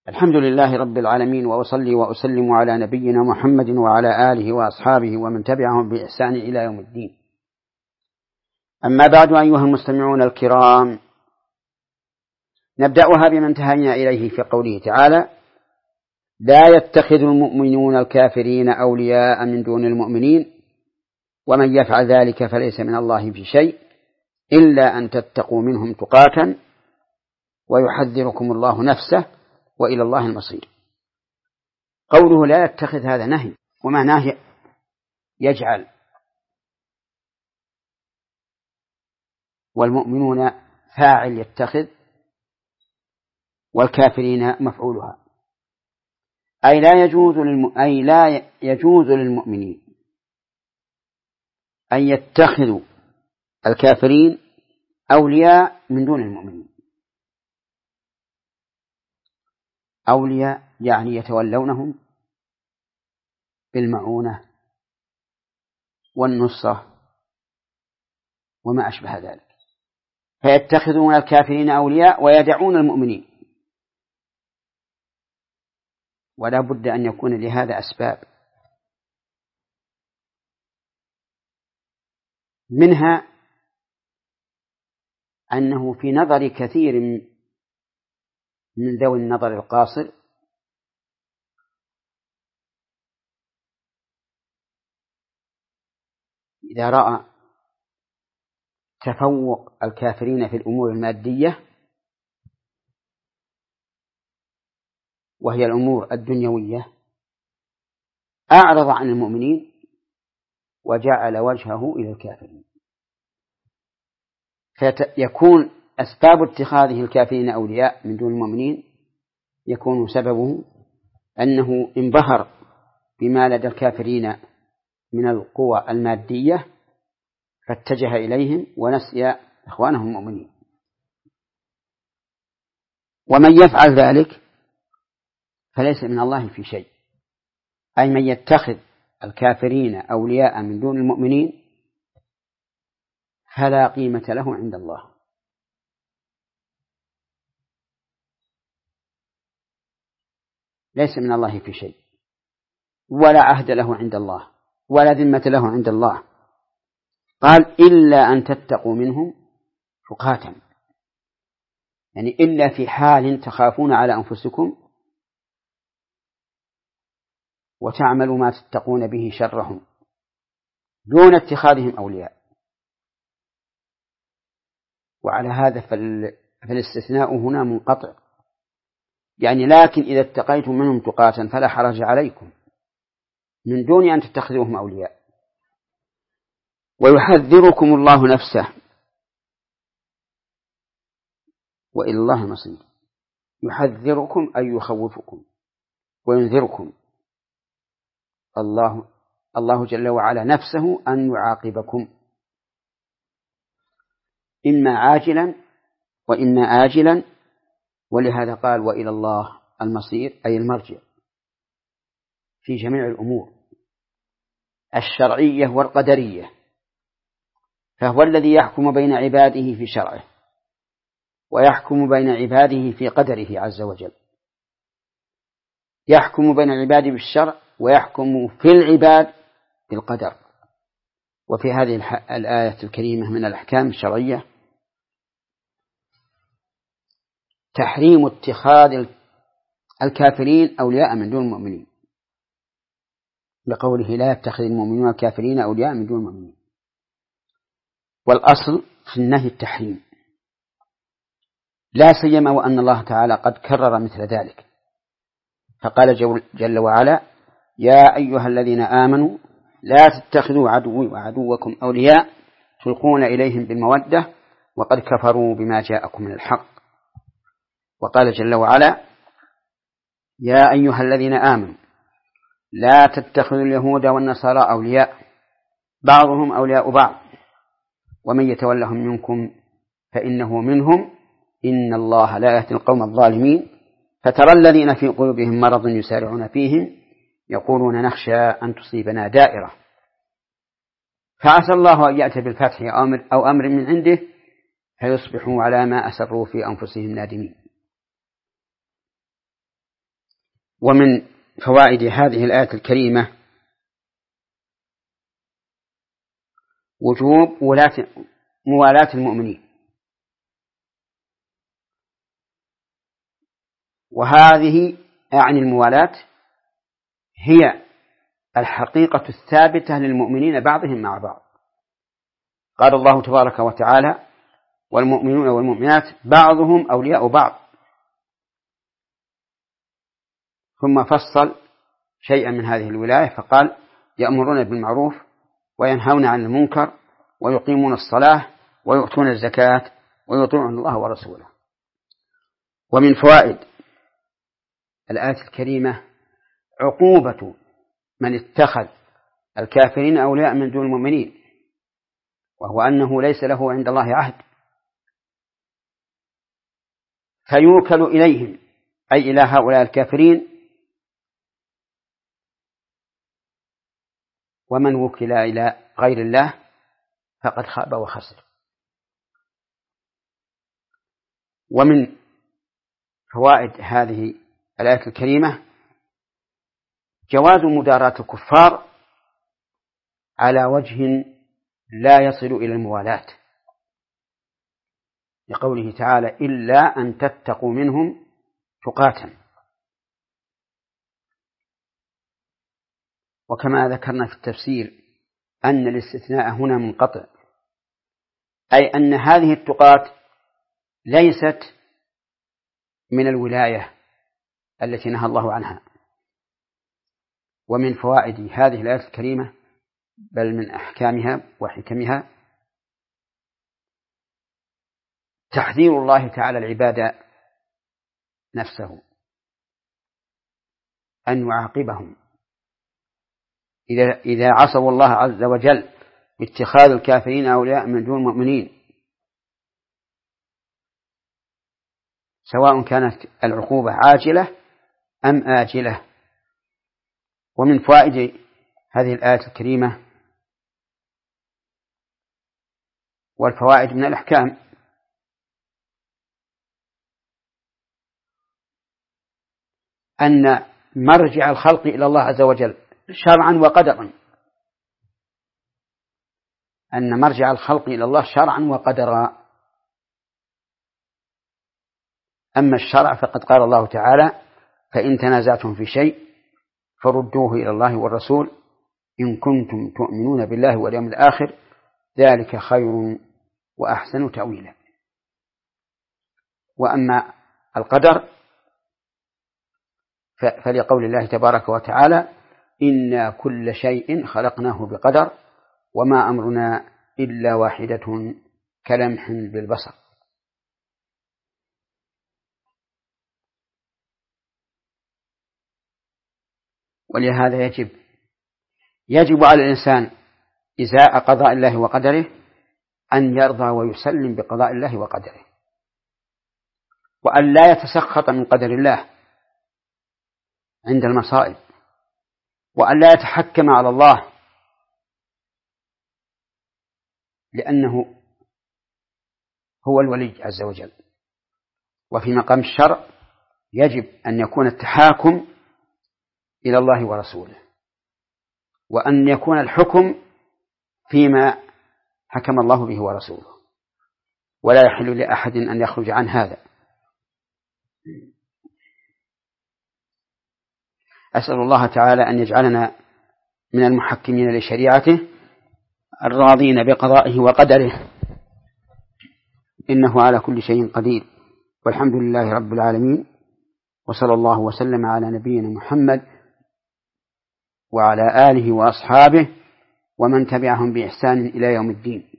الحمد لله رب العالمين، وأصلي وأسلم على نبينا محمد وعلى آله وأصحابه ومن تبعهم بإحسان إلى يوم الدين. أما بعد، أيها المستمعون الكرام، نبدأها بما انتهينا إليه في قوله تعالى: لا يتخذ المؤمنون الكافرين أولياء من دون المؤمنين ومن يفعل ذلك فليس من الله في شيء إلا أن تتقوا منهم تقاة ويحذركم الله نفسه وإلى الله المصير. قوله لا يتخذ هذا نهي، ومعناه يجعل، والمؤمنون فاعل يتخذ والكافرين مفعولها، أي لا يجوز للمؤمنين أن يتخذوا الكافرين أولياء من دون المؤمنين. أولياء يعني يتولونهم بالمعونة والنصرة وما أشبه ذلك، فيتخذون الكافرين أولياء ويدعون المؤمنين. ولا بد أن يكون لهذا أسباب، منها أنه في نظر كثير من ذوي النظر القاصر إذا رأى تفوق الكافرين في الأمور المادية وهي الأمور الدنيوية أعرض عن المؤمنين وجعل وجهه إلى الكافرين، فيكون أسباب اتخاذه الكافرين أولياء من دون المؤمنين يكون سببه أنه انبهر بما لدى الكافرين من القوى المادية فاتجه إليهم ونسي إخوانهم المؤمنين. ومن يفعل ذلك فليس من الله في شيء، أي من يتخذ الكافرين أولياء من دون المؤمنين فلا قيمة له عند الله، ليس من الله في شيء، ولا عهد له عند الله، ولا ذمة له عند الله. قال: إلا أن تتقوا منهم تقاة، يعني إلا في حال تخافون على أنفسكم وتعملوا ما تتقون به شرهم دون اتخاذهم أولياء. وعلى هذا فالاستثناء هنا منقطع، يعني لكن إذا اتقيتم منهم تقاة فلا حرج عليكم من دون أن تتخذوهم أولياء. ويحذركم الله نفسه وإلى الله المصير. يحذركم أي يخوفكم وينذركم الله جل وعلا نفسه أن يعاقبكم إما عاجلا وإما آجلا، ولهذا قال: وإلى الله المصير، أي المرجع في جميع الأمور الشرعية والقدرية، فهو الذي يحكم بين عباده في شرعه ويحكم بين عباده في قدره عز وجل، يحكم بين عباده بالشرع ويحكم في العباد بالقدر. وفي هذه الآية الكريمة من الأحكام الشرعية تحريم اتخاذ الكافرين أولياء من دون المؤمنين، بقوله: لا يتخذ المؤمنون الكافرين أولياء من دون المؤمنين. والأصل في النهي التحريم، لا سيما وأن الله تعالى قد كرر مثل ذلك، فقال جل وعلا: يا أيها الذين آمنوا لا تتخذوا عدوي وعدوكم أولياء تلقون إليهم بالمودة وقد كفروا بما جاءكم من الحق. وقال جل وعلا: يا أيها الذين آمنوا لا تتخذوا اليهود والنصارى أولياء بعضهم أولياء بعض ومن يتولهم منكم فإنه منهم إن الله لا يهدي القوم الظالمين. فترى الذين في قلوبهم مرض يسارعون فيهم يقولون نخشى أن تصيبنا دائرة، فعسى الله أن يأتي بالفتح أو أمر من عنده فيصبحوا على ما أسروا في أنفسهم نادمين. ومن فوائد هذه الآية الكريمة وجوب موالاة المؤمنين، وهذه أعني الموالاة هي الحقيقة الثابتة للمؤمنين بعضهم مع بعض. قال الله تبارك وتعالى: والمؤمنون والمؤمنات بعضهم أولياء بعض، ثم فصل شيئا من هذه الولاية فقال: يأمرون بالمعروف وينهون عن المنكر ويقيمون الصلاة ويؤتون الزكاة ويطيعون الله ورسوله. ومن فوائد الآية الكريمة عقوبة من اتخذ الكافرين أولياء من دون المؤمنين، وهو أنه ليس له عند الله عهد فيوكل إليهم، أي إلى هؤلاء الكافرين، ومن وكل إلى غير الله فقد خاب وخسر. ومن فوائد هذه الآية الكريمة جواز مداراة الكفار على وجه لا يصل إلى الموالاة، لقوله تعالى: إلا أن تتقوا منهم تقاة. وكما ذكرنا في التفسير أن الاستثناء هنا منقطع، أي أن هذه التقاة ليست من الولاية التي نهى الله عنها. ومن فوائد هذه الآية الكريمة بل من أحكامها وحكمها تحذير الله تعالى العباد نفسه أن يعاقبهم إذا عصوا الله عز وجل باتخاذ الكافرين أولياء من دون المؤمنين، سواء كانت العقوبة عاجلة أم آجلة. ومن فوائد هذه الآية الكريمة والفوائد من الأحكام أن مرجع الخلق إلى الله عز وجل شرعا وقدرا، أن مرجع الخلق إلى الله شرعا وقدرا. أما الشرع فقد قال الله تعالى: فإن تنازعتم في شيء فردوه إلى الله والرسول إن كنتم تؤمنون بالله واليوم الآخر ذلك خير وأحسن تأويلا. وأما القدر فلقول الله تبارك وتعالى: إنا كل شيء خلقناه بقدر وما أمرنا إلا واحدة كلمح بالبصر. ولهذا يجب على الإنسان إزاء قضاء الله وقدره أن يرضى ويسلم بقضاء الله وقدره، وأن لا يتسخط من قدر الله عند المصائب، وأن لا يتحكم على الله، لأنه هو الولي عز وجل. وفي مقام الشرع يجب أن يكون التحاكم إلى الله ورسوله، وأن يكون الحكم فيما حكم الله به ورسوله، ولا يحل لأحد أن يخرج عن هذا. أسأل الله تعالى أن يجعلنا من المحكمين لشريعته الراضين بقضائه وقدره، إنه على كل شيء قدير. والحمد لله رب العالمين، وصلى الله وسلم على نبينا محمد وعلى آله وأصحابه ومن تبعهم بإحسان إلى يوم الدين،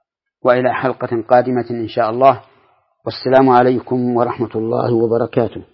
وإلى حلقة قادمة إن شاء الله. والسلام عليكم ورحمة الله وبركاته.